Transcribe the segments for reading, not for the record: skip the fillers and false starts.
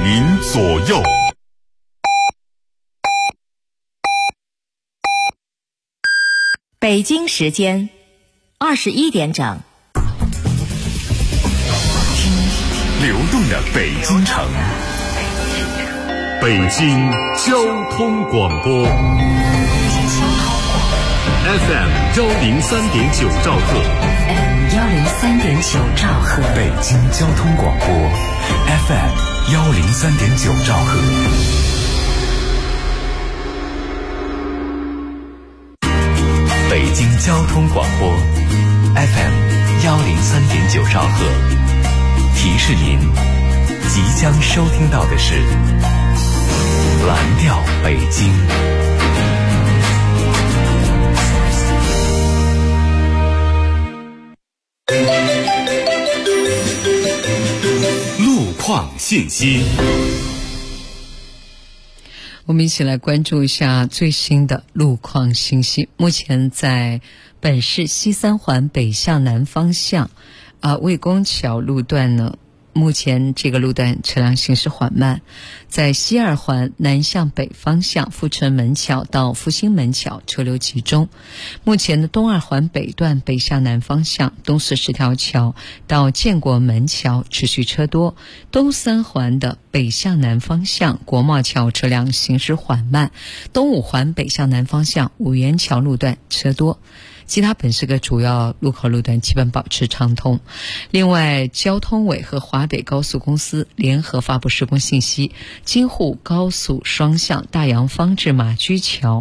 您左右。 北京时间21点整。 流动的北京城，北京交通广播 FM 103.9兆赫 103.9兆赫， 北京交通广播 FM 103.9兆赫。北京交通广播 FM 103.9兆赫，提示您即将收听到的是蓝调北京。路况信息， 我们一起来关注一下最新的路况信息。目前在本市西三环北向南方向魏公桥路段呢，目前这个路段车辆行驶缓慢。在西二环南向北方向富春门桥到复兴门桥车流集中。目前的东二环北段北向南方向东四十条桥到建国门桥持续车多。东三环的北向南方向国贸桥车辆行驶缓慢。东五环北向南方向五元桥路段车多。其他本市各主要路口路段基本保持畅通。另外，交通委和华北高速公司联合发布施工信息，京沪高速双向大洋坊至马驹桥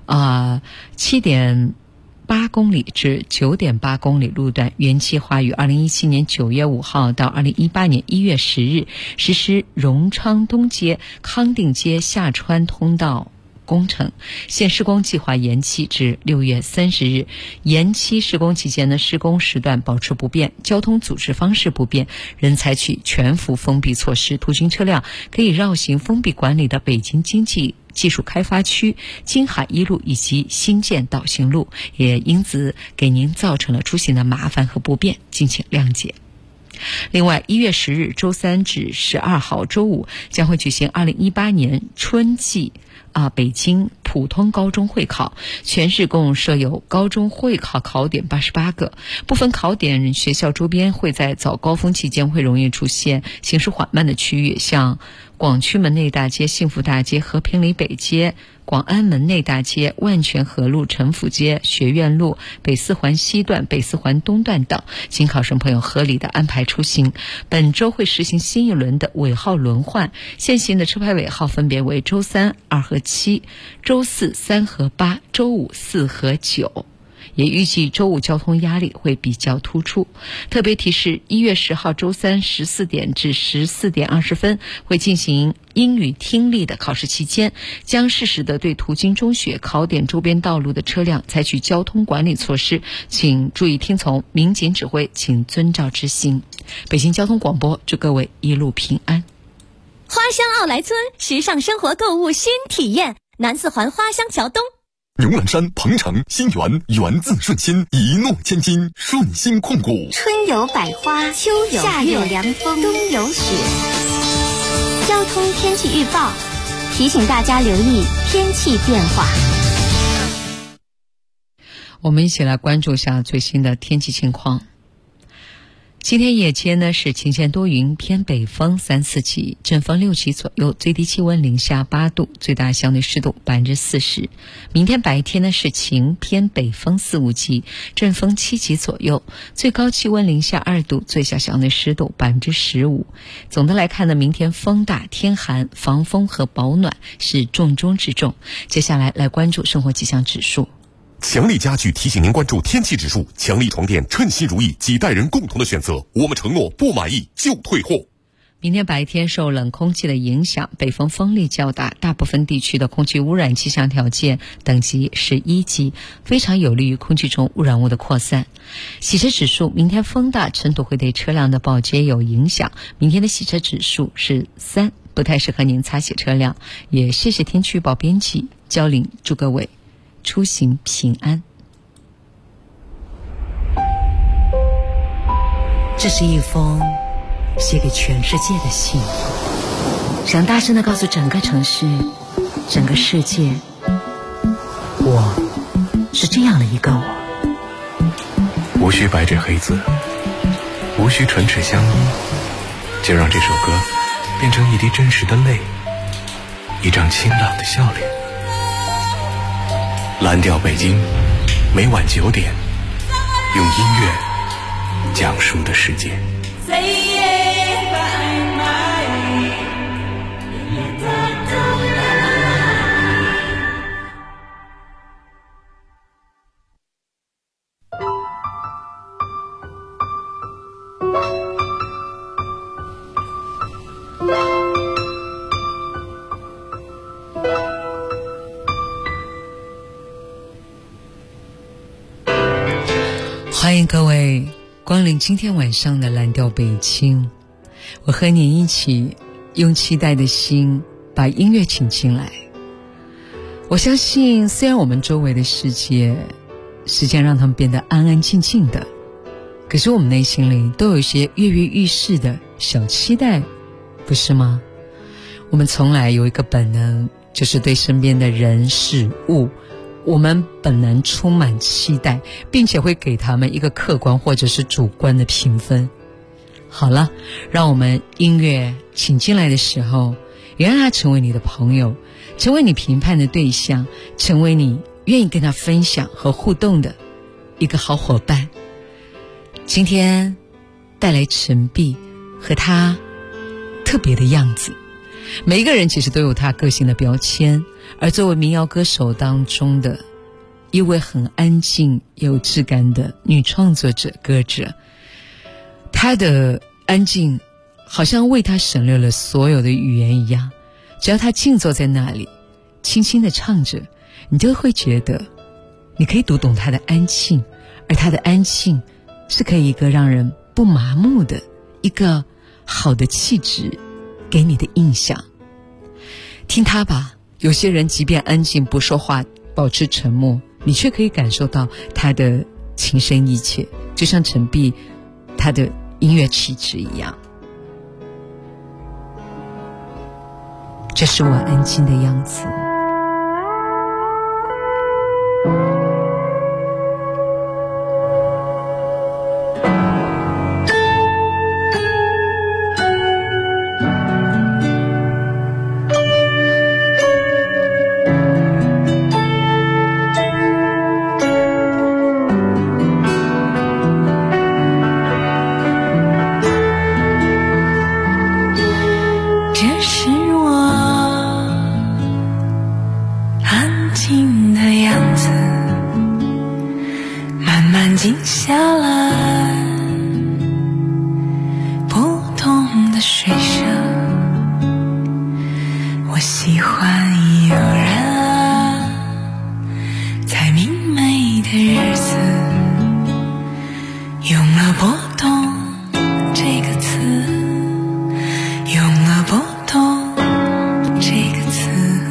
7.8公里至9.8公里路段原计划于2017年9月5号到2018年1月10日实施荣昌东街、康定街下穿通道工程，现施工计划延期至6月30日。延期施工期间的施工时段保持不变，交通组织方式不变，仍采取全幅封闭措施。途经车辆可以绕行封闭管理的北京经济技术开发区、京海一路以及新建导行路，也因此给您造成了出行的麻烦和不便，敬请谅解。另外，1月10日周3至12号周五将会举行2018年春季北京普通高中会考，全市共设有高中会考考点88个。部分考点学校周边会在早高峰期间会容易出现行驶缓慢的区域，像广渠门内大街、幸福大街、和平里北街、广安门内大街、万泉河路、陈府街、学院路、北四环西段、北四环东段等，请考生朋友合理的安排出行。本周会实行新一轮的尾号轮换，现行的车牌尾号分别为周3、2和7，周4、3和8，周5、4和9。也预计周五交通压力会比较突出。特别提示，1月10号周3 14点至14点20分会进行英语听力的考试期间，将适时的对途经中学考点周边道路的车辆采取交通管理措施，请注意听从民警指挥，请遵照执行。北京交通广播祝各位一路平安。 花乡奥莱村，时尚生活购物新体验，南四环花乡桥东。 牛栏山、鹏城、新源，源自顺心，一诺千金，顺心控股。 春有百花，秋有夏有凉风，冬有雪。交通天气预报提醒大家留意天气变化。 我们一起来关注一下最新的天气情况。今天夜间呢是晴间多云，偏北风3、4级，阵风6级左右，最低气温零下8度，最大相对湿度40%。明天白天呢是晴，偏北风4、5级，阵风7级左右，最高气温零下2度，最小相对湿度15%。总的来看呢，明天风大天寒，防风和保暖是重中之重。接下来关注生活气象指数。 强力家具提醒您关注天气指数，强力床垫称心如意，几代人共同的选择，我们承诺不满意就退货。 明天白天受冷空气的影响，北风风力较大，大部分地区的空气污染气象条件等级是1级，非常有利于空气中污染物的扩散。洗车指数，明天风大，尘土会对车辆的保洁有影响，明天的洗车指数是3，不太适合您擦洗车辆。也谢谢天气预报编辑焦玲，祝各位出行平安。这是一封写给全世界的信， 想大声地告诉整个城市，整个世界，我是这样的一个我。 无需白纸黑字，无需唇齿相依，就让这首歌变成一滴真实的泪，一张清朗的笑脸。蓝调北京，每晚9点，用音乐讲述的世界。 欢迎各位光临今天晚上的蓝调北京，我和你一起用期待的心把音乐请进来。我相信虽然我们周围的世界时间让他们变得安安静静的，可是我们内心里都有一些跃跃欲试的小期待，不是吗？我们从来有一个本能，就是对身边的人事物，我们本能充满期待，并且会给他们一个客观或者是主观的评分。好了，让我们音乐请进来的时候，也让它成为你的朋友，成为你评判的对象，成为你愿意跟他分享和互动的一个好伙伴。今天带来陈碧和他特别的样子。每一个人其实都有他个性的标签，而作为民谣歌手当中的一位很安静有质感的女创作者歌者，她的安静好像为她省略了所有的语言一样，只要她静坐在那里轻轻地唱着，你就会觉得你可以读懂她的安静，而她的安静是可以一个让人不麻木的一个好的气质给你的印象。听他吧，有些人即便安静不说话，保持沉默，你却可以感受到他的情深意切，就像陈碧他的音乐气质一样。这是我安静的样子。 静下来，不动的水声，我喜欢有人在明媚的日子用了波动这个词，用了波动这个词。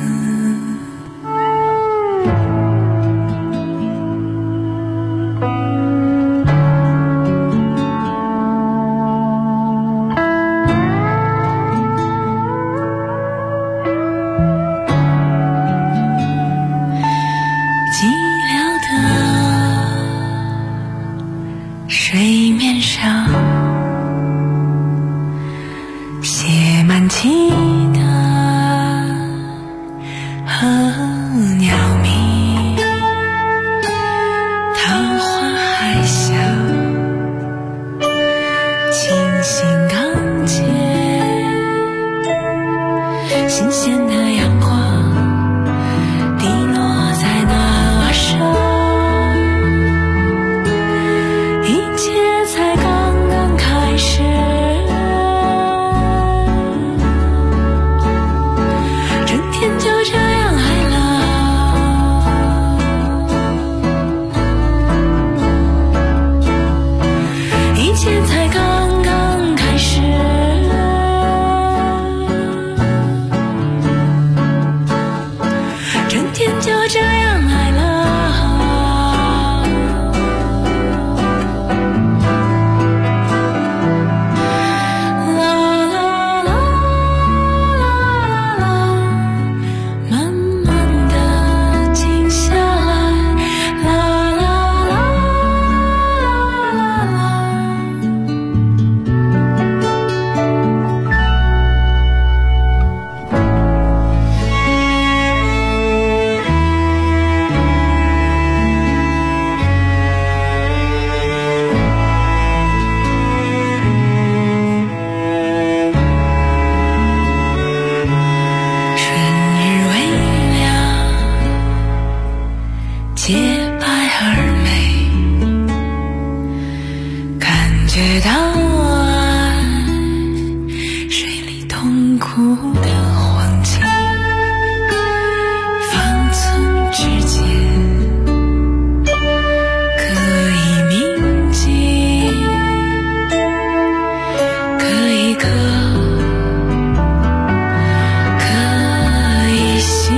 水面上写满期待和鸟鸣，桃花还小，清新刚洁，新鲜的阳光滴落在那儿上，才刚刚开始，整天就这样爱了，一切才刚刚开始。 的黄金，方寸之间可以铭记，可以刻，可以信，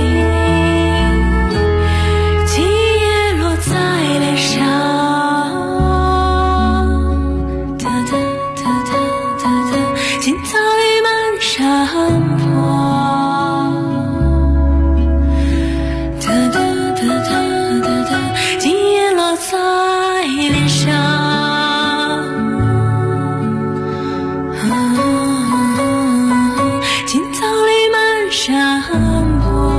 记忆落在脸上。青草绿满山坡，记忆落在脸上，青草绿满山坡。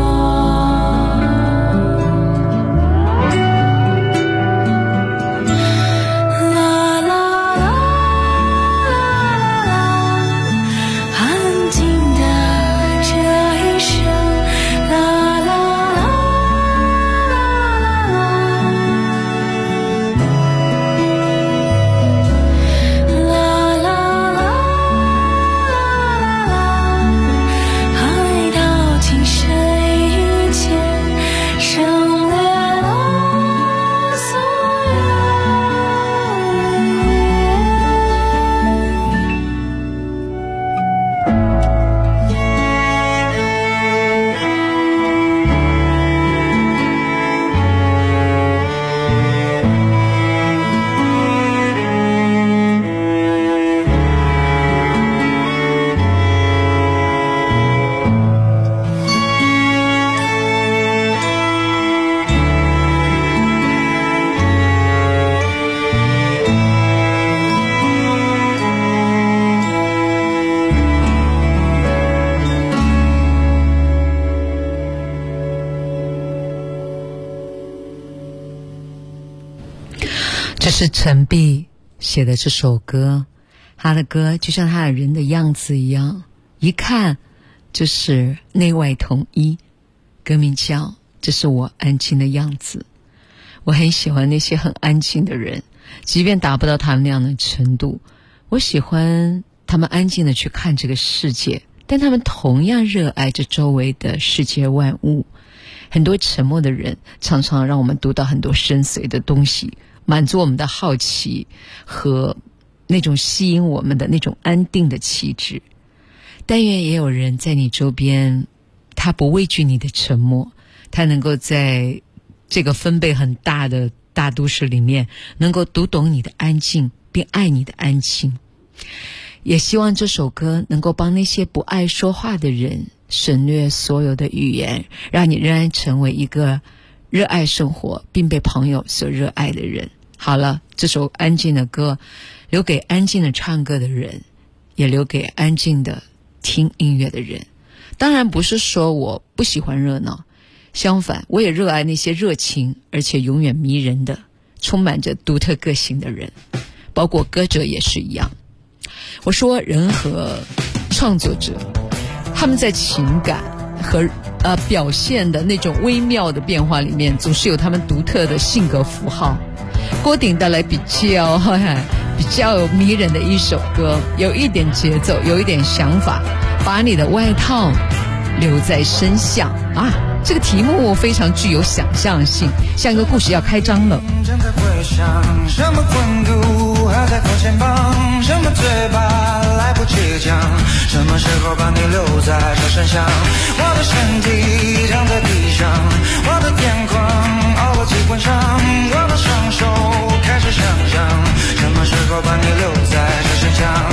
这是陈碧写的这首歌，他的歌就像他的人的样子一样，一看就是内外统一。歌名叫《这是我安静的样子》。我很喜欢那些很安静的人，即便达不到他们那样的程度，我喜欢他们安静的去看这个世界，但他们同样热爱着周围的世界万物。很多沉默的人常常让我们读到很多深邃的东西，满足我们的好奇和那种吸引我们的那种安定的气质。但愿也有人在你周边，他不畏惧你的沉默，他能够在这个分贝很大的大都市里面，能够读懂你的安静，并爱你的安静。也希望这首歌能够帮那些不爱说话的人省略所有的语言，让你仍然成为一个热爱生活并被朋友所热爱的人。好了，这首安静的歌留给安静的唱歌的人，也留给安静的听音乐的人。当然不是说我不喜欢热闹，相反，我也热爱那些热情而且永远迷人的充满着独特个性的人，包括歌者也是一样。我说人和创作者，他们在情感和表现的那种微妙的变化里面，总是有他们独特的性格符号。郭顶带来比较迷人的一首歌，有一点节奏，有一点想法，把你的外套留在身下啊！这个题目非常具有想象性，像一个故事要开张了。 正在回想什么温度还在靠肩膀，什么嘴巴来不及讲，什么时候把你留在这身上。我的身体躺在地上，我的眼眶熬了几滚伤，我的双手开始想象，什么时候把你留在这身上。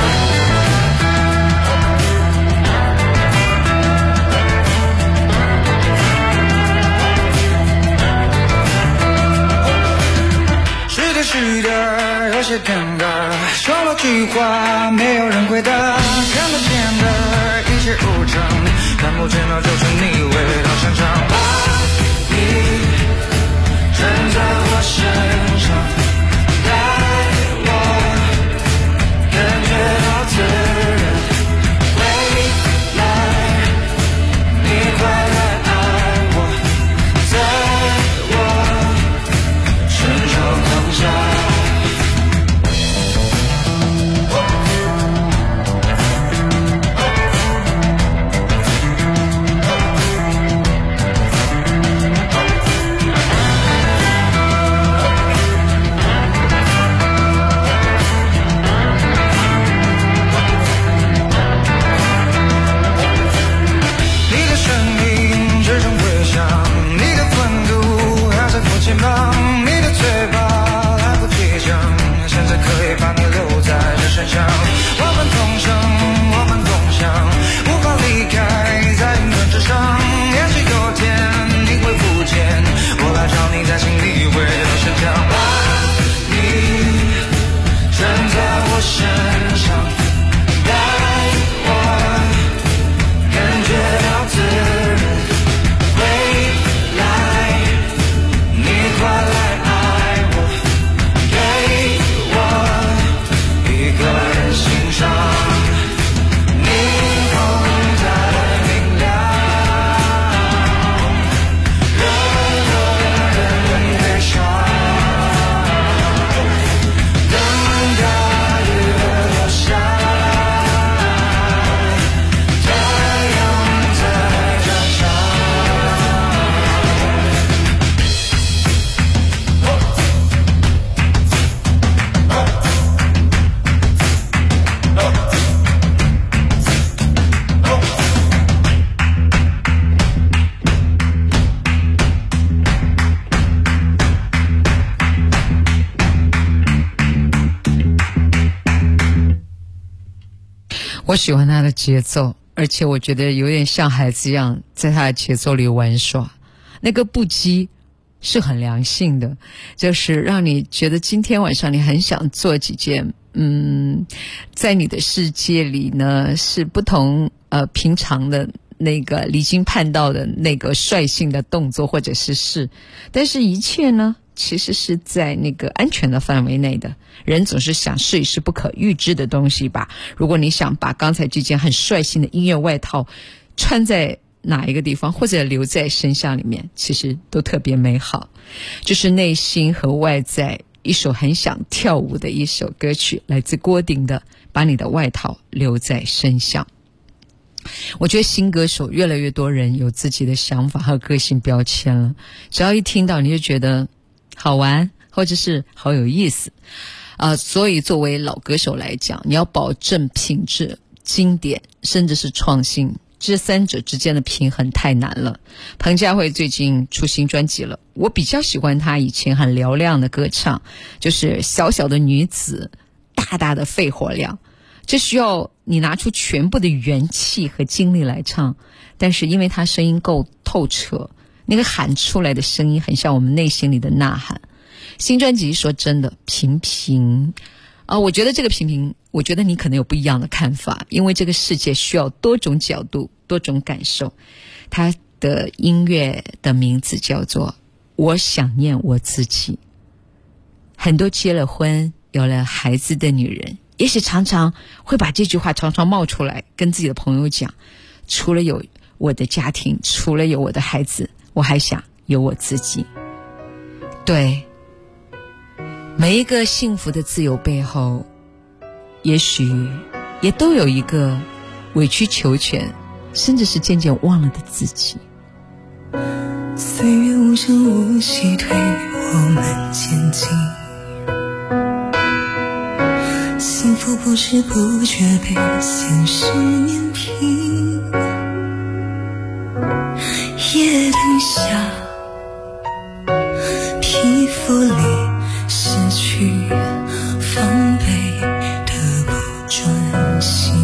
是的，有些尴尬，说了句话没有人回答，看不见的一切无常，看不见的就是你味道身上，把你站在我身上，带我感觉到自然，未来你快来爱我，在我身上躺下。 我喜欢他的节奏，而且我觉得有点像孩子一样在他的节奏里玩耍，那个不羁是很良性的，就是让你觉得今天晚上你很想做几件在你的世界里呢是不同平常的那个离经叛道的那个率性的动作或者是事，但是一切呢其实是在那个安全的范围内的。人总是想试一试不可预知的东西吧，如果你想把刚才这件很率性的音乐外套穿在哪一个地方或者留在身上里面，其实都特别美好。就是内心和外在一首很想跳舞的一首歌曲，来自郭顶的《把你的外套留在身上》。我觉得新歌手越来越多人有自己的想法和个性标签了，只要一听到你就觉得好玩或者是好有意思所以作为老歌手来讲，你要保证品质、经典甚至是创新，这三者之间的平衡太难了。彭佳慧最近出新专辑了，我比较喜欢她以前很嘹亮的歌唱，就是小小的女子，大大的肺活量，这需要你拿出全部的元气和精力来唱，但是因为她声音够透彻，那个喊出来的声音很像我们内心里的呐喊。新专辑说真的平平我觉得这个平平，我觉得你可能有不一样的看法，因为这个世界需要多种角度、多种感受。他的音乐的名字叫做我想念我自己。很多结了婚有了孩子的女人，也许常常会把这句话常常冒出来跟自己的朋友讲，除了有我的家庭，除了有我的孩子，我还想有我自己。对，每一个幸福的自由背后，也许也都有一个委曲求全，甚至是渐渐忘了的自己。 岁月无声无息推我们前进，幸福不知不觉被现实碾平，夜灯下皮肤里失去防备的不专心，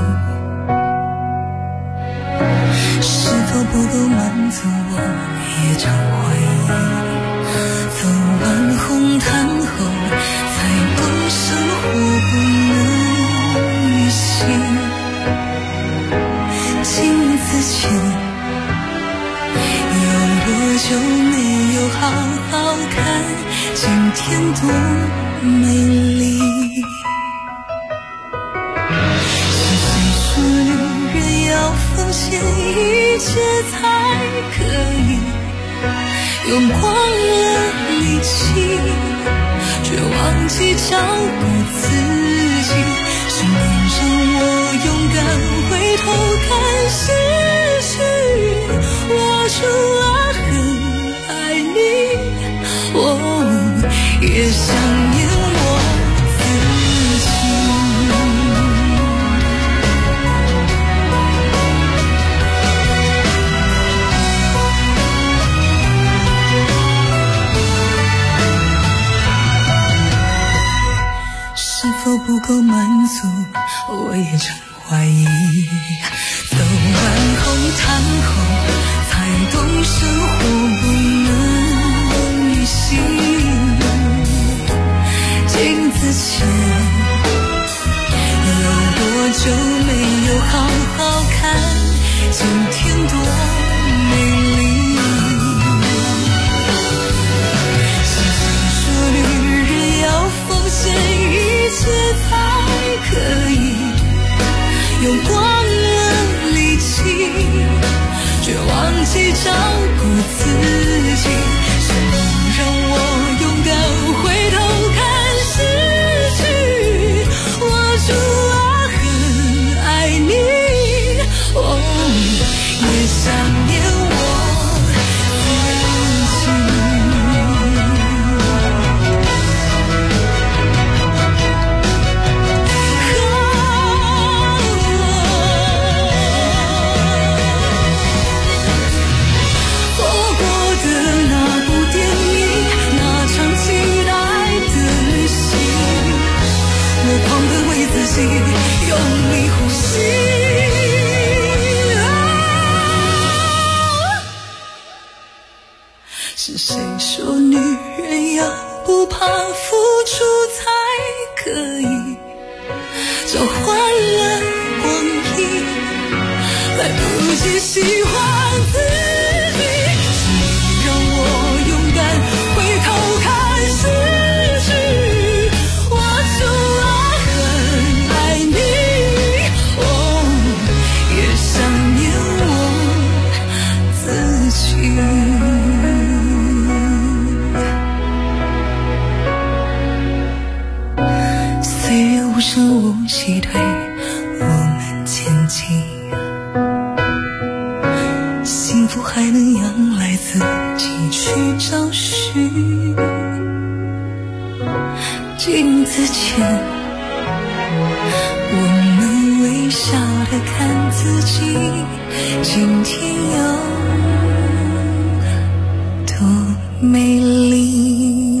是否不够满足我也常怀疑，走完红毯后才懂生活不能预期，镜子前有多久没有好好看今天多美丽，是谁说女人要奉献一切才可以，用光了力气却忘记照顾自己，是你让我勇敢回头看失去，我除了很爱你，也想念我自己。是否不够满足，我也常怀疑，走完红毯后才懂生活不能预习，镜子前有多久没有好好看今天多美丽，是谁说女人要奉献一切才可以，用光了力气却忘记照顾自己，是你让我勇敢回头看失去，我除了很爱你，也想念我自己。错过的那是谁说女人要不怕付出才可以交换了光阴，来不及喜欢自己，请让我勇敢回头看事实，我除了很爱你，也想念我自己。岁月无声无息推我们前进，幸福还能仰赖自己去找寻。镜子前我们微笑地看自己，今天有多美丽。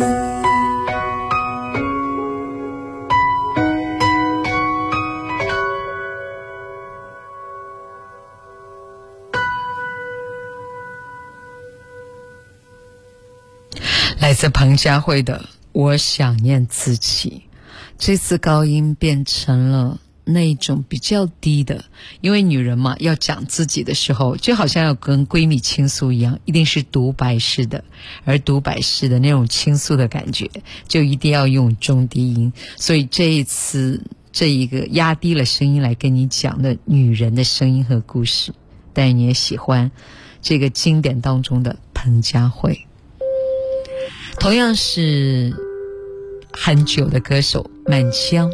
来自彭佳慧的我想念自己，这次高音变成了那种比较低的，因为女人嘛，要讲自己的时候就好像要跟闺蜜倾诉一样，一定是独白式的，而独白式的那种倾诉的感觉就一定要用中低音，所以这一次这一个压低了声音来跟你讲的女人的声音和故事，但你也喜欢这个经典当中的彭佳慧。同样是很久的歌手满江，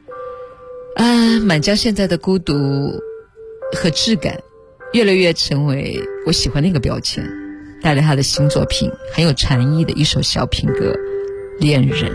满江现在的孤独和质感越来越成为我喜欢的一个标签，带来他的新作品很有禅意的一首小品歌《恋人》。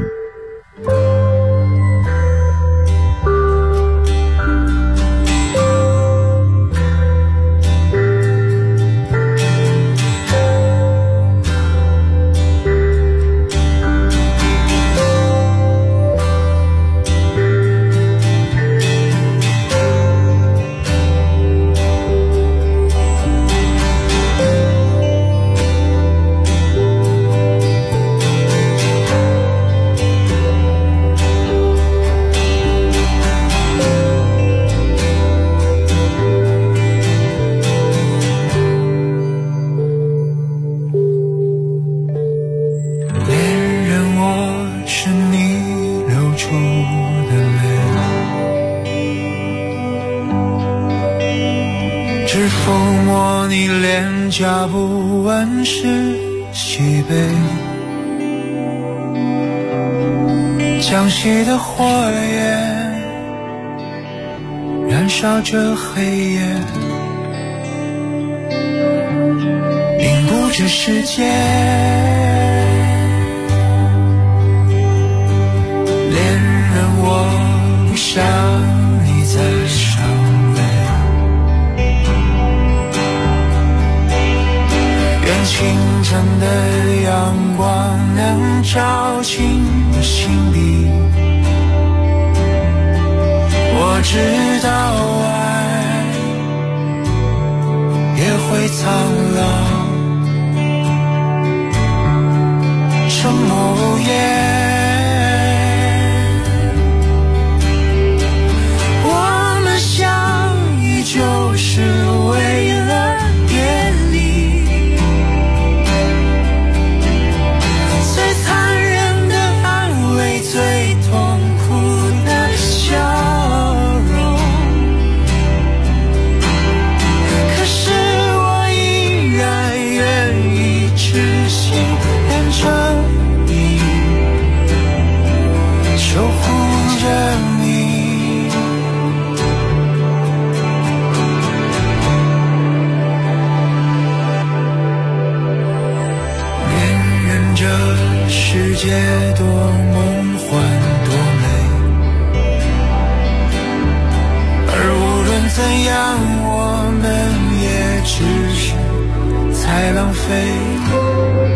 家不问是西北，江西的火焰燃烧着黑夜，凝固着世界。恋人，我不想你再伤清晨的阳光能照进我心底，我知道爱也会苍老，沉默无言。我们相遇就是为了别离，最痛苦的笑容，可是我依然愿意痴心变成你，守护着你。恋人，这世界多梦多美，而无论怎样我们也只是在浪费。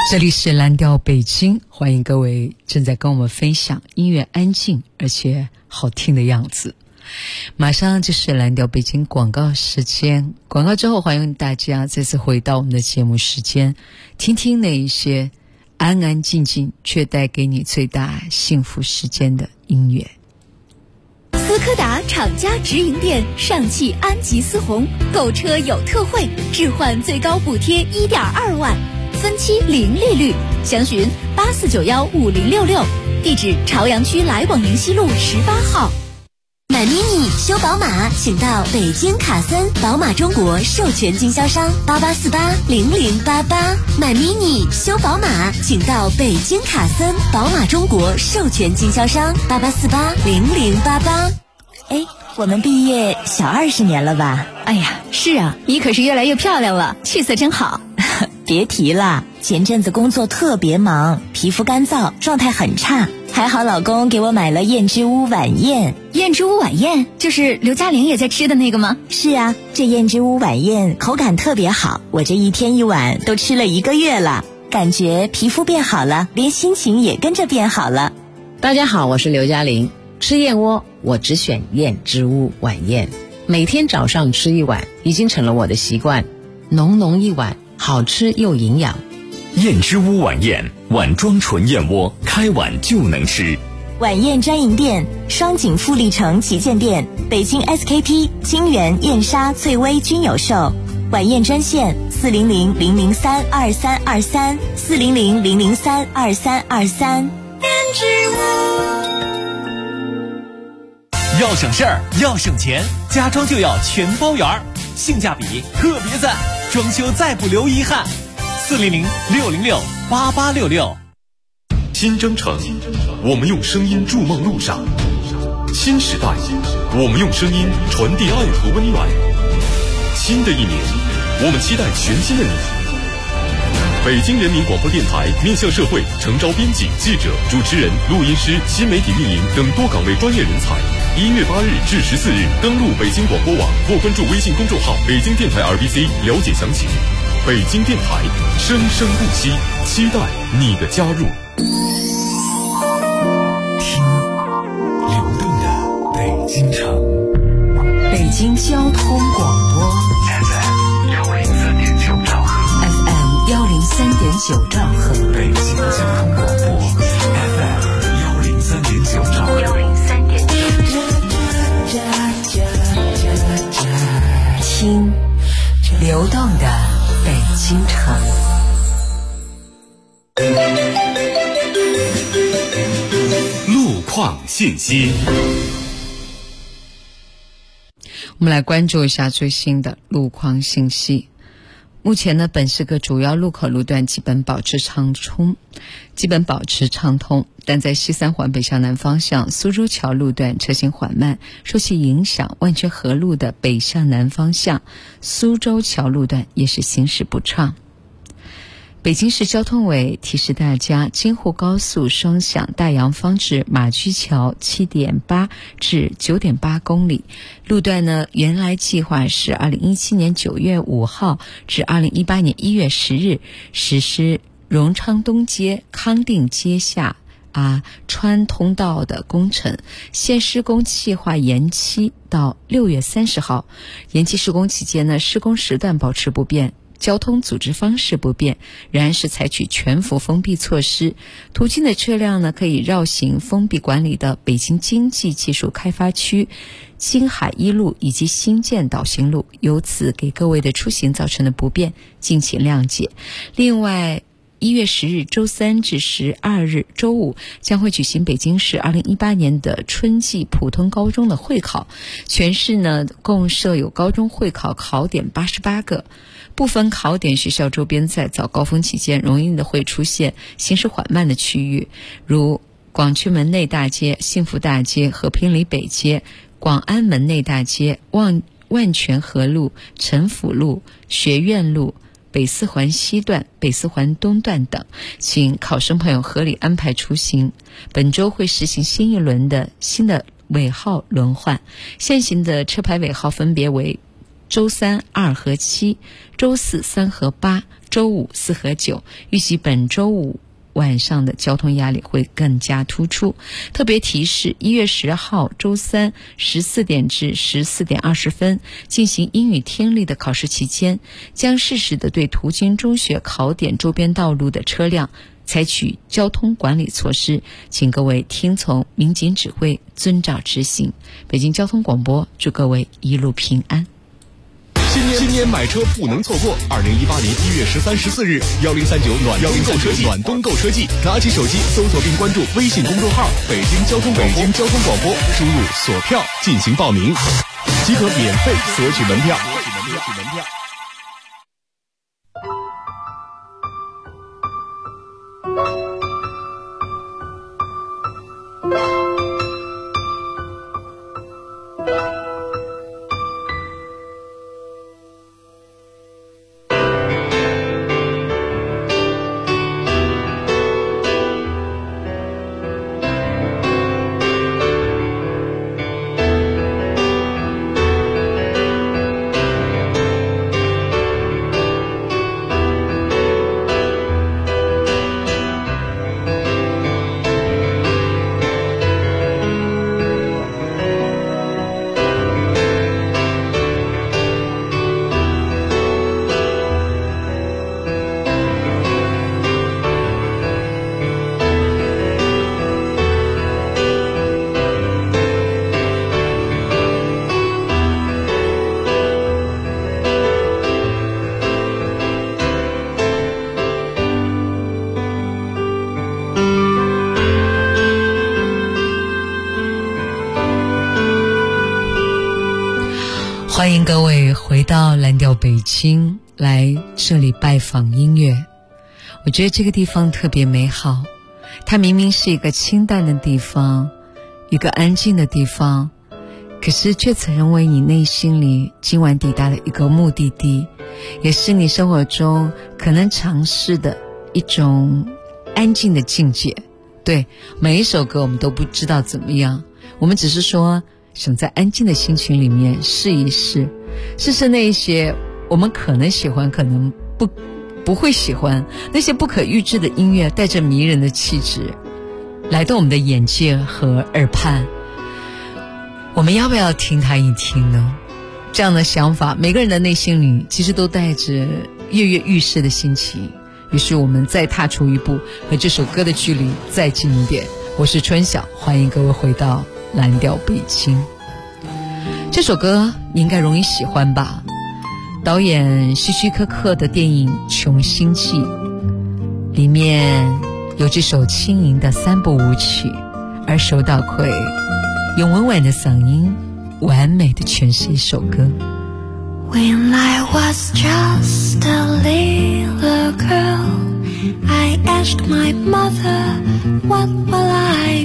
这里是蓝调北京，欢迎各位正在跟我们分享音乐安静而且好听的样子。马上就是蓝调北京广告时间，广告之后欢迎大家再次回到我们的节目时间，听听那一些安安静静却带给你最大幸福时间的音乐。 斯柯达厂家直营店上汽安吉思宏，购车有特惠，置换最高补贴1.2万，分期零利率，详询84915066，地址朝阳区来广宁西路18号。 买 mini 修宝马，请到北京卡森宝马中国授权经销商88480088。买 mini 修宝马，请到北京卡森宝马中国授权经销商88480088。哎，我们毕业小20年了吧？ 哎呀，是啊，你可是越来越漂亮了，气色真好。 别提了，前阵子工作特别忙，皮肤干燥，状态很差。还好老公给我买了燕之屋晚宴。 燕之屋晚宴就是刘嘉玲也在吃的那个吗？ 是啊，这燕之屋晚宴口感特别好，我这一天一碗都吃了1个月了，感觉皮肤变好了，连心情也跟着变好了。 大家好，我是刘嘉玲。吃燕窝我只选燕之屋晚宴，每天早上吃1碗已经成了我的习惯，浓浓一碗，好吃又营养。 燕之屋晚宴，碗装纯燕窝，开碗就能吃。 晚宴专营店：双井富力城旗舰店、北京 SKP、金源、燕莎、翠微均有售。晚宴专线：400-003-2323，400-003-2323。燕之屋。 要省事儿，要省钱，家装就要全包圆，性价比特别赞，装修再不留遗憾。400-606-8866。 新征程，我们用声音筑梦路上；新时代，我们用声音传递爱和温暖。新的一年，我们期待全新的你。北京人民广播电台面向社会诚招编辑、记者、主持人、录音师、新媒体运营等多岗位专业人才。1月8日至14日，登录北京广播网或关注微信公众号“北京电台 RBC” 了解详情。北京电台，生生不息，期待你的加入。 听流动的北京城， 北京交通广播 FM 103.9兆赫 ，FM 103.9兆赫， 北京交通广播 FM 103.9兆赫，103.9。 听流动的北京城。 路况信息， 我们来关注一下最新的路况信息。目前呢，本市各主要路口路段基本保持畅通，但在西三环北向南方向苏州桥路段车行缓慢，受其影响，万泉河路的北向南方向苏州桥路段也是行驶不畅。北京市交通委提示大家，京沪高速双向大洋坊至马驹桥 7.8 至 9.8 公里，路段呢原来计划是2017年9月5号至2018年1月10日实施荣昌东街、康定街下穿通道的工程，现施工计划延期到6月30号。延期施工期间呢，施工时段保持不变，交通组织方式不变，仍然是采取全幅封闭措施。途经的车辆呢，可以绕行封闭管理的北京经济技术开发区、京海一路以及新建导行路，由此给各位的出行造成的不便，敬请谅解。另外，1月10日周3至12日周5将会举行北京市2018年的春季普通高中的会考，全市呢共设有高中会考考点88个。部分考点学校周边在早高峰期间容易的会出现行驶缓慢的区域，如广渠门内大街、幸福大街、和平里北街、广安门内大街、万泉河路、陈府路、学院路、北四环西段、北四环东段等，请考生朋友合理安排出行。本周会实行新尾号轮换，现行的车牌尾号分别为周三2和7，周四3和8，周五4和9。预计本周五晚上的交通压力会更加突出。特别提示1月10号周三14点至14点20分进行英语听力的考试期间，将适时的对途经中学考点周边道路的车辆采取交通管理措施，请各位听从民警指挥，遵照执行。北京交通广播祝各位一路平安。 新年买车不能错过！2018年1月13、14日，1039暖冬购车季，拿起手机搜索并关注微信公众号“北京交通广播”，输入锁票进行报名，即可免费索取门票。 欢迎各位回到蓝调北京，来这里拜访音乐。我觉得这个地方特别美好，它明明是一个清淡的地方，一个安静的地方，可是却曾成为你内心里今晚抵达的一个目的地，也是你生活中可能尝试的一种安静的境界。对，每一首歌我们都不知道怎么样，我们只是说想在安静的心情里面试一试，试试那些我们可能喜欢可能不会喜欢，那些不可预知的音乐带着迷人的气质来到我们的眼界和耳畔，我们要不要听它一听呢？这样的想法每个人的内心里其实都带着跃跃欲试的心情，于是我们再踏出一步，和这首歌的距离再近一点。我是春晓，欢迎各位回到蓝调北京。这首歌你应该容易喜欢吧，导演希区柯克的电影《穷星计》里面有这首轻盈的3部舞曲，而手岛葵用温婉的嗓音完美的诠释一首歌。 When I was just a little girl, I asked my mother, what will I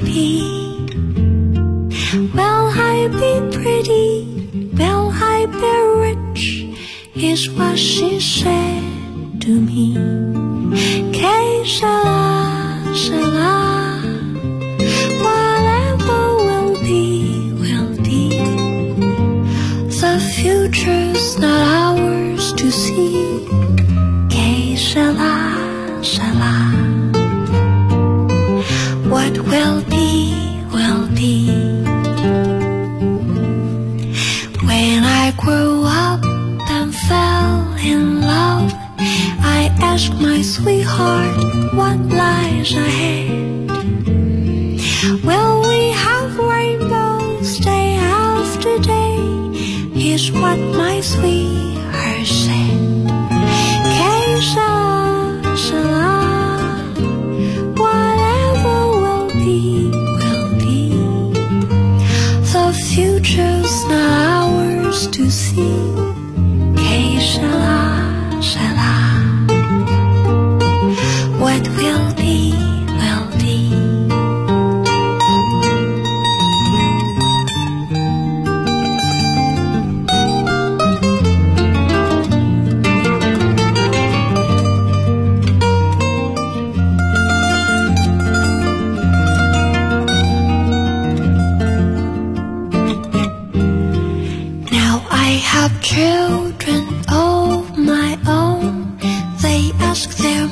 be?Will I be pretty? Will I be rich? Is what she said to me. Que sera, sera. Whatever will be, will be. The future's not ours to see. Que sera, sera. What will be, will be.When I grew up and fell in love, I asked my sweetheart what lies ahead. Will we have rainbows day after day? Is what my sweetheart said. Que sera, sera. Whatever will be, will be. The future's not ours to see. Que sera, sera. What will be, will be.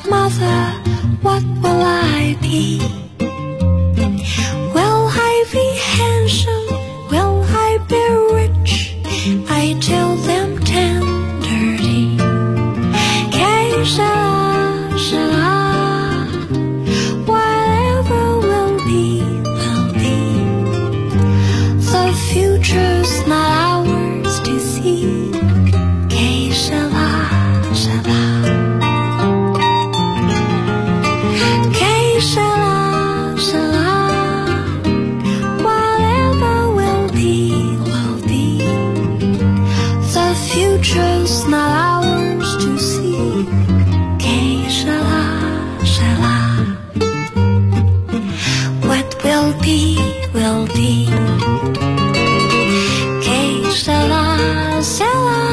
mother, what will I be? Will I be handsome? Will I be rich? I tell them tenderly. Que sera, sera. Whatever will be, will be. The future's not ours to see. Que sera, sera. Que sera, sera. Whatever will be, will be. The future's not ours to see. Que sera, sera. What will be, will be. Que sera, sera.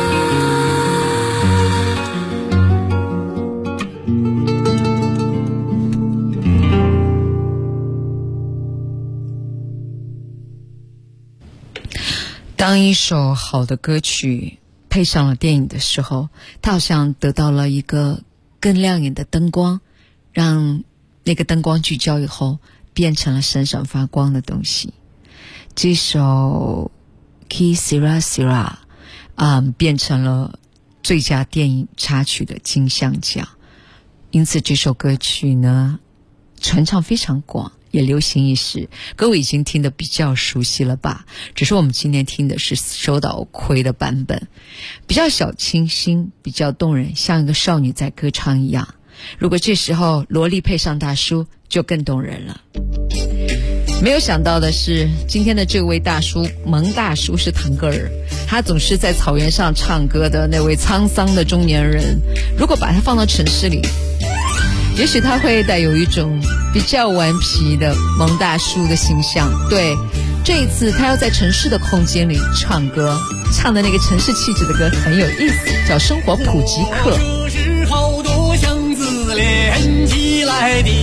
当一首好的歌曲配上了电影的时候，它好像得到了一个更亮眼的灯光，让那个灯光聚焦以后变成了闪闪发光的东西。这首 Que Sera Sera 变成了最佳电影插曲的金像奖，因此这首歌曲呢传唱非常广，也流行一时，各位已经听得比较熟悉了吧？只是我们今天听的是手岛葵的版本，比较小清新，比较动人，像一个少女在歌唱一样。如果这时候萝莉配上大叔，就更动人了。没有想到的是，今天的这位大叔蒙大叔是腾格尔，他总是在草原上唱歌的那位沧桑的中年人，如果把他放到城市里，也许他会带有一种比较顽皮的蒙大叔的形象。对，这一次他要在城市的空间里唱歌，唱的那个城市气质的歌很有意思，叫《生活普及课》。 这是好多箱子连起来的，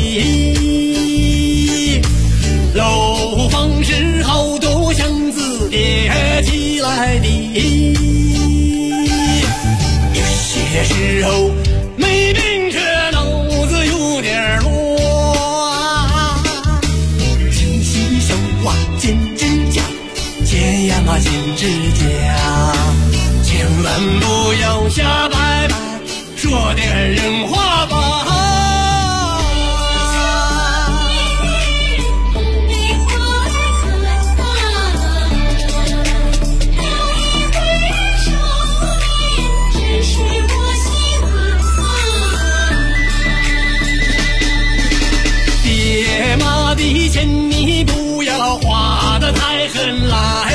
楼房是好多箱子叠起来的，有些时候没病却脑子有点乱，勤洗手啊，剪指甲，剪牙嘛剪指甲，千万不要瞎掰掰，说点人话吧。的钱你不要花得太狠来，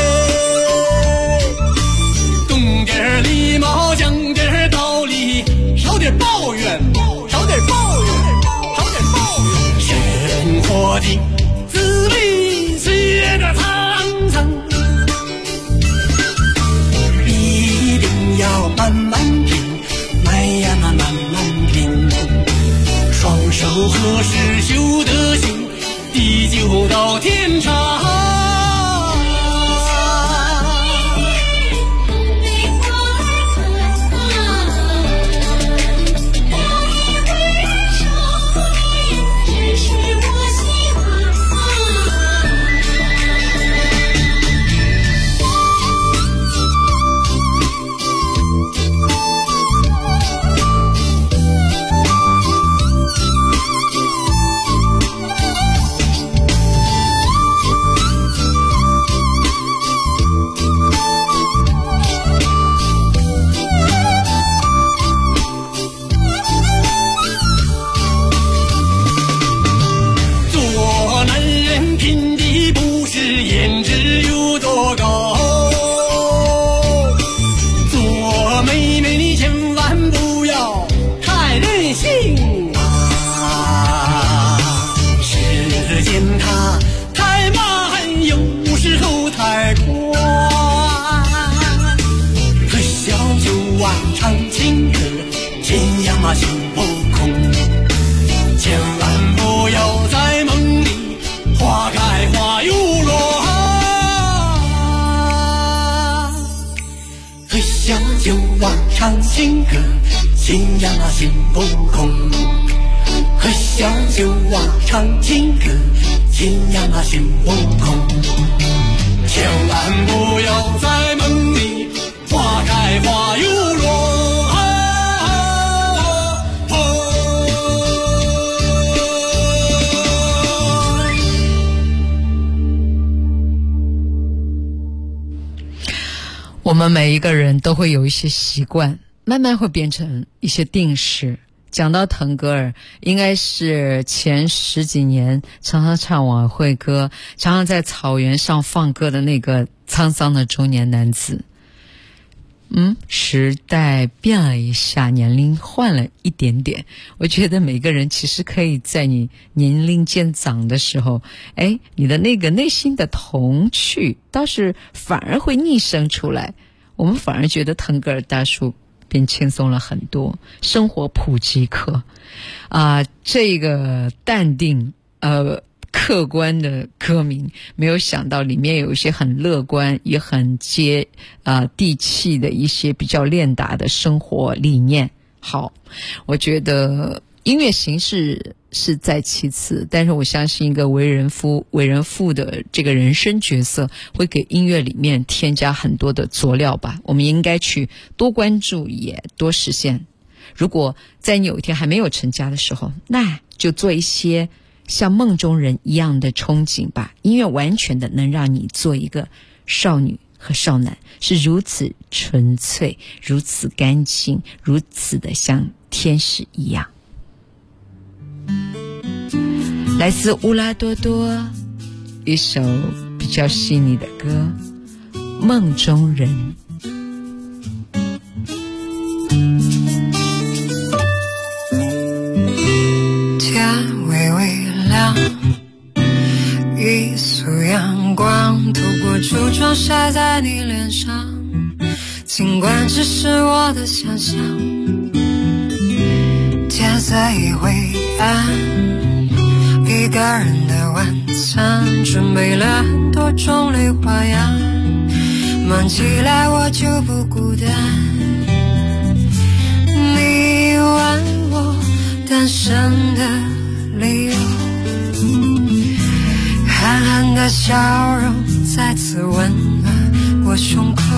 懂点礼貌，讲点道理，少点抱怨，少点抱怨，少点抱怨。生活的滋味虽然苍苍，一定要慢慢品，买呀嘛慢慢品，双手合十修德行，地久到天长。 信仰啊心不空，喝小酒啊唱情歌，信仰啊心不空。千万不要在梦里花开花又落。 我们每一个人都会有一些习惯，慢慢会变成一些定式。讲到腾格尔，应该是前10几年常常唱晚会歌，常常在草原上放歌的那个沧桑的中年男子。时代变了一下，年龄换了一点点，我觉得每个人其实可以在你年龄渐长的时候，你的那个内心的童趣倒是反而会逆生出来，我们反而觉得腾格尔大叔变轻松了很多。生活普及课这个淡定客观的歌名，没有想到里面有一些很乐观也很接地气的一些比较练达的生活理念。好，我觉得音乐形式是在其次，但是我相信一个为人父的这个人生角色会给音乐里面添加很多的佐料吧，我们应该去多关注也多实现。如果在你有一天还没有成家的时候，那就做一些像梦中人一样的憧憬吧。音乐完全的能让你做一个少女和少男，是如此纯粹，如此干净，如此的像天使一样。来自乌拉多多一首比较细腻的歌《梦中人》。 天微微亮，一束阳光透过橱窗晒在你脸上，尽管只是我的想象。天色已灰暗，一个人的晚餐，准备了很多种类花样，忙起来我就不孤单。你问我单身的理由，憨憨的笑容再次温暖我胸口，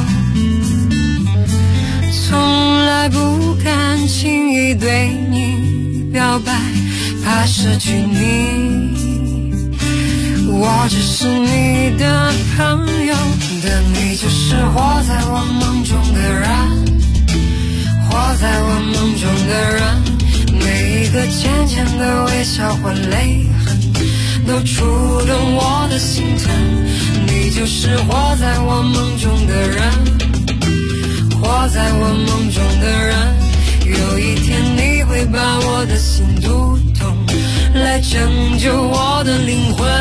从来不敢轻易对你表白，怕失去你，我只是你的朋友，但你就是活在我梦中的人，活在我梦中的人。每一个浅浅的微笑或泪痕，都触动我的心疼。你就是活在我梦中的人，活在我梦中的人。有一天你会把我的心读懂，来拯救我的灵魂。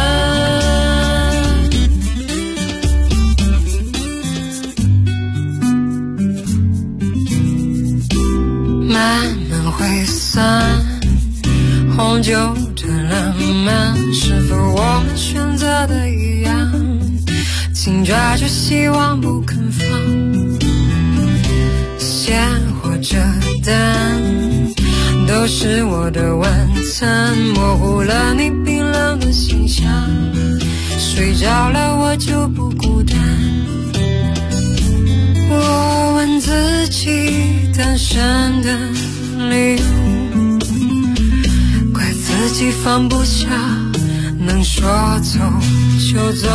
慢慢挥散，红酒的浪漫，是否我们选择的一样？紧抓着希望不肯放，鲜或者淡，都是我的晚餐，模糊了你冰冷的形象，睡着了我就不孤单。我问自己单身的理由，怪自己放不下，能说走就走，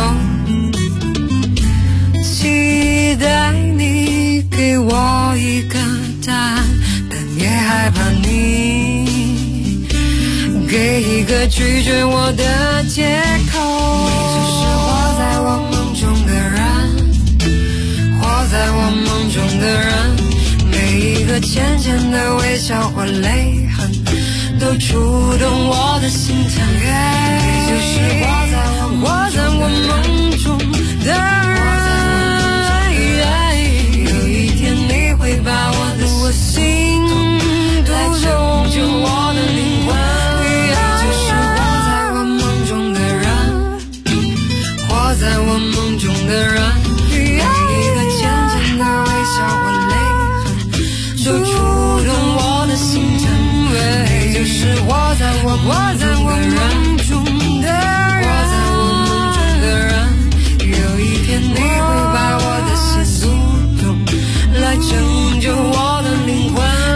期待你给我一个答案，但也害怕你给一个拒绝我的借口。你只是活在我梦中的人，活在我梦中的人。每一个浅浅的微笑或泪痕，都触动我的心疼。你就是活在我梦中的人，有一天你会把我的心读懂，救我的灵魂。你就是活在我梦中的人，活在我梦中的人。每一个浅浅的微笑或泪痕，都触动我我在我梦中的人，有一天你会把我的心读懂，来拯救我的灵魂。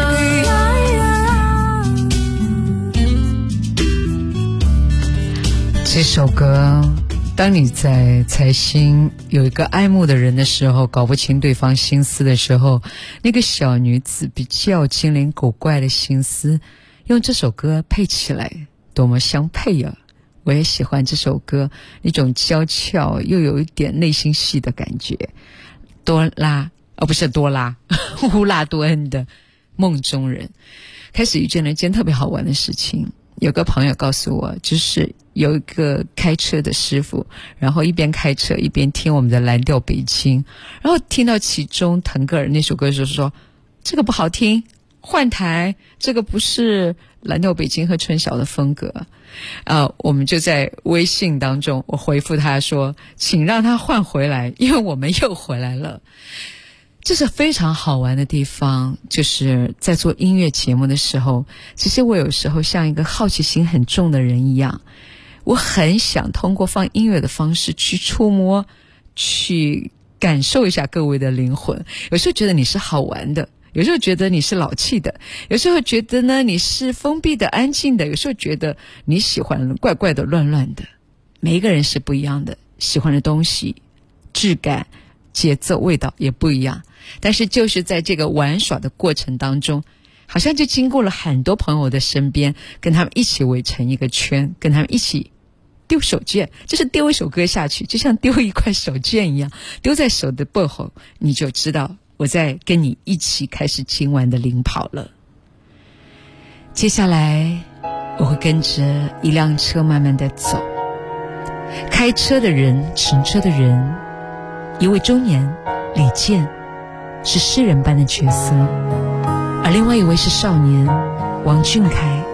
这首歌，当你在财心有一个爱慕的人的时候，搞不清对方心思的时候，那个小女子比较精灵古怪的心思，用这首歌配起来多么相配呀！我也喜欢这首歌，那种娇俏又有一点内心戏的感觉。多拉，不是多拉，乌拉多恩的《梦中人》。开始遇见了一件特别好玩的事情，有个朋友告诉我，就是有一个开车的师傅，然后一边开车一边听我们的蓝调北京，然后听到其中腾格尔那首歌的时候说，这个不好听，换台，这个不是蓝调北京和春晓的风格。我们就在微信当中，我回复他说，请让他换回来，因为我们又回来了。这是非常好玩的地方，就是在做音乐节目的时候，其实我有时候像一个好奇心很重的人一样，我很想通过放音乐的方式去触摸，去感受一下各位的灵魂。有时候觉得你是好玩的，有时候觉得你是老气的，有时候觉得呢你是封闭的安静的，有时候觉得你喜欢怪怪的乱乱的。每一个人是不一样的，喜欢的东西质感节奏味道也不一样，但是就是在这个玩耍的过程当中，好像就经过了很多朋友的身边，跟他们一起围成一个圈，跟他们一起丢手绢，就是丢一首歌下去，就像丢一块手绢一样，丢在手的背后，你就知道我在跟你一起开始今晚的领跑了。接下来我会跟着一辆车慢慢的走，开车的人，乘车的人，一位中年李健是诗人般的角色，而另外一位是少年王俊凯。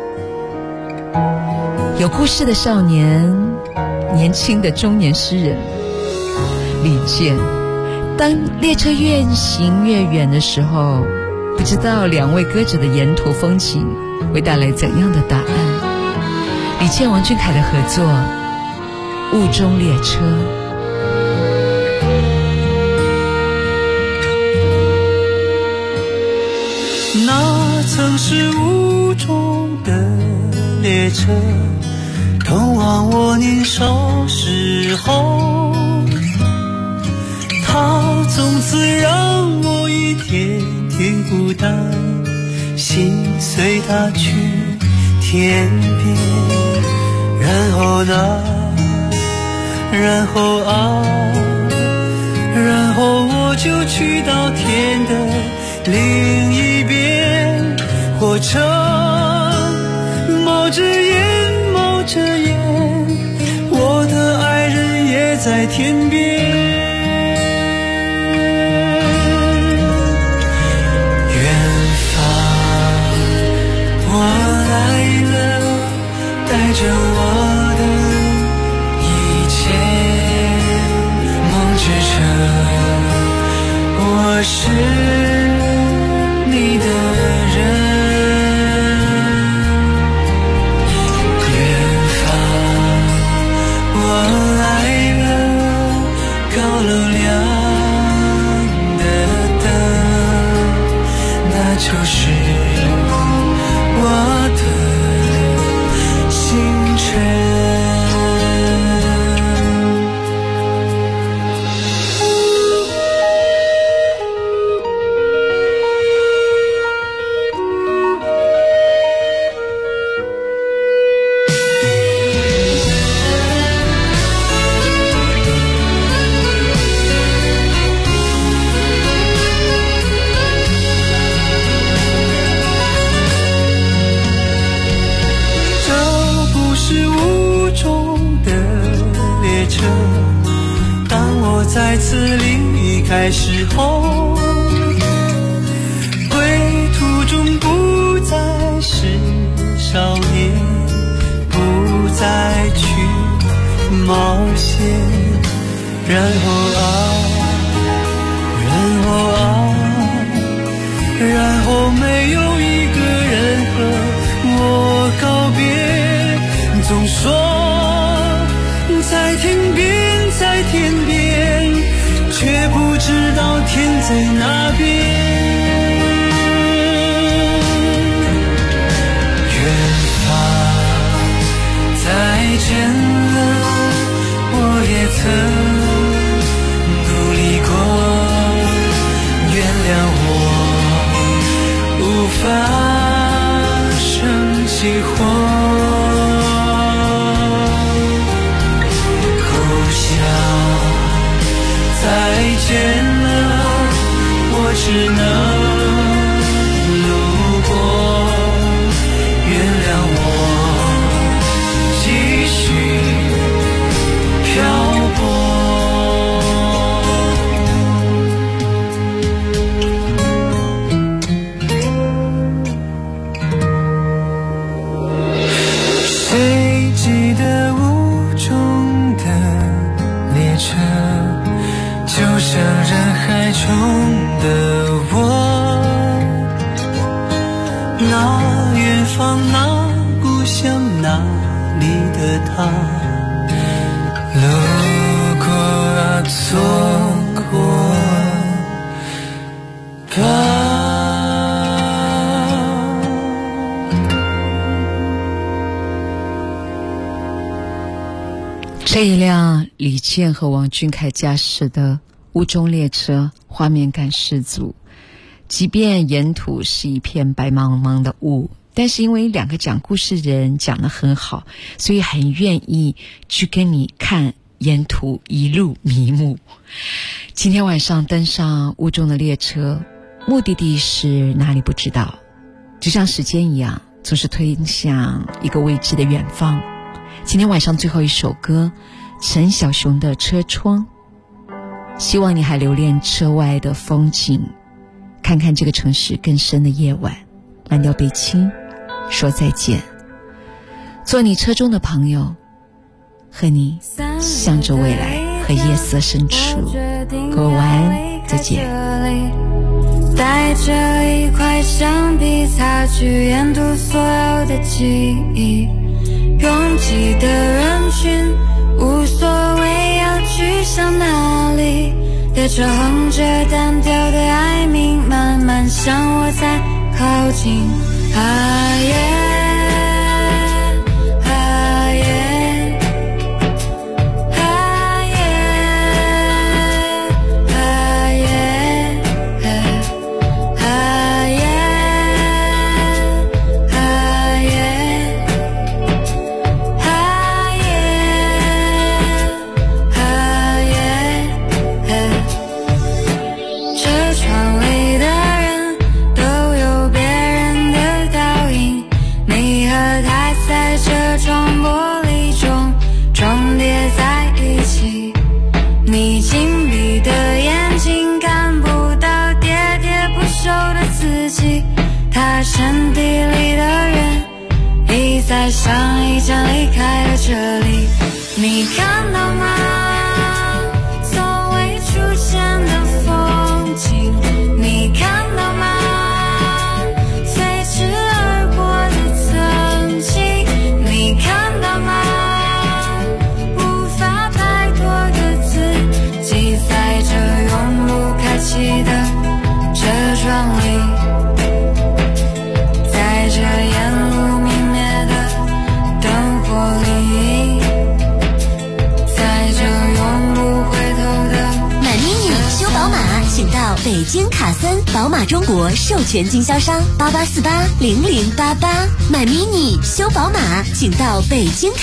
有故事的少年，年轻的中年诗人李健。当列车越行越远的时候，不知道两位歌者的沿途风景会带来怎样的答案。李健王俊凯的合作《雾中列车》。 那曾是雾中的列车，通往我年少时候，它从此让我一天天孤单，心随它去天边。然后呢，然后啊，然后我就去到天的另一边。火车冒着烟，冒着烟，我的爱人也在天边。远方我来了，带着我的一切，梦之城，我是你的人。远方我来了，高楼亮的灯，那就是我的星辰。再次离开时候，归途中不再是少年，不再去冒险。然后啊，然后啊，然后没有一个人和我告别。 喜欢。故乡，再见了，我只能路过，原谅我继续漂泊。谁记得雾中的列车，就像人海中的我，那远方，那故乡，那里的他，路过啊，错过吧。 这一辆李健和王俊凯驾驶的雾中列车，画面感十足。即便沿途是一片白茫茫的雾，但是因为两个讲故事的人讲得很好，所以很愿意去跟你看沿途一路迷目。今天晚上登上雾中的列车，目的地是哪里不知道，就像时间一样，总是推向一个未知的远方。今天晚上最后一首歌，陈小熊的《车窗》，希望你还留恋车外的风景，看看这个城市更深的夜晚。蓝调北青说再见，做你车中的朋友，和你向着未来和夜色深处。各位晚安，再见。 带着一块橡皮擦去沿途所有的记忆，拥挤的人群无所谓要去向哪里，列车哼着单调的哀鸣，慢慢向我在靠近。啊耶啊耶啊耶啊耶啊耶啊耶车窗里的人都有别人的倒影，你和他在车窗玻璃中重叠在一起，你紧闭的眼睛看不到喋喋不休的自己，他身体里的人已在上一站离开了这里，你看到吗？从未出现的风景，你看到吗？随之而过的曾经，你看到吗？无法摆脱的自己，在这永不开启的车窗里，在这沿路泯灭的灯火里，在这永不回头的买 mini 修宝马，请到北京卡森宝马中国授权经销商88480088。买 mini 修宝马，请到北京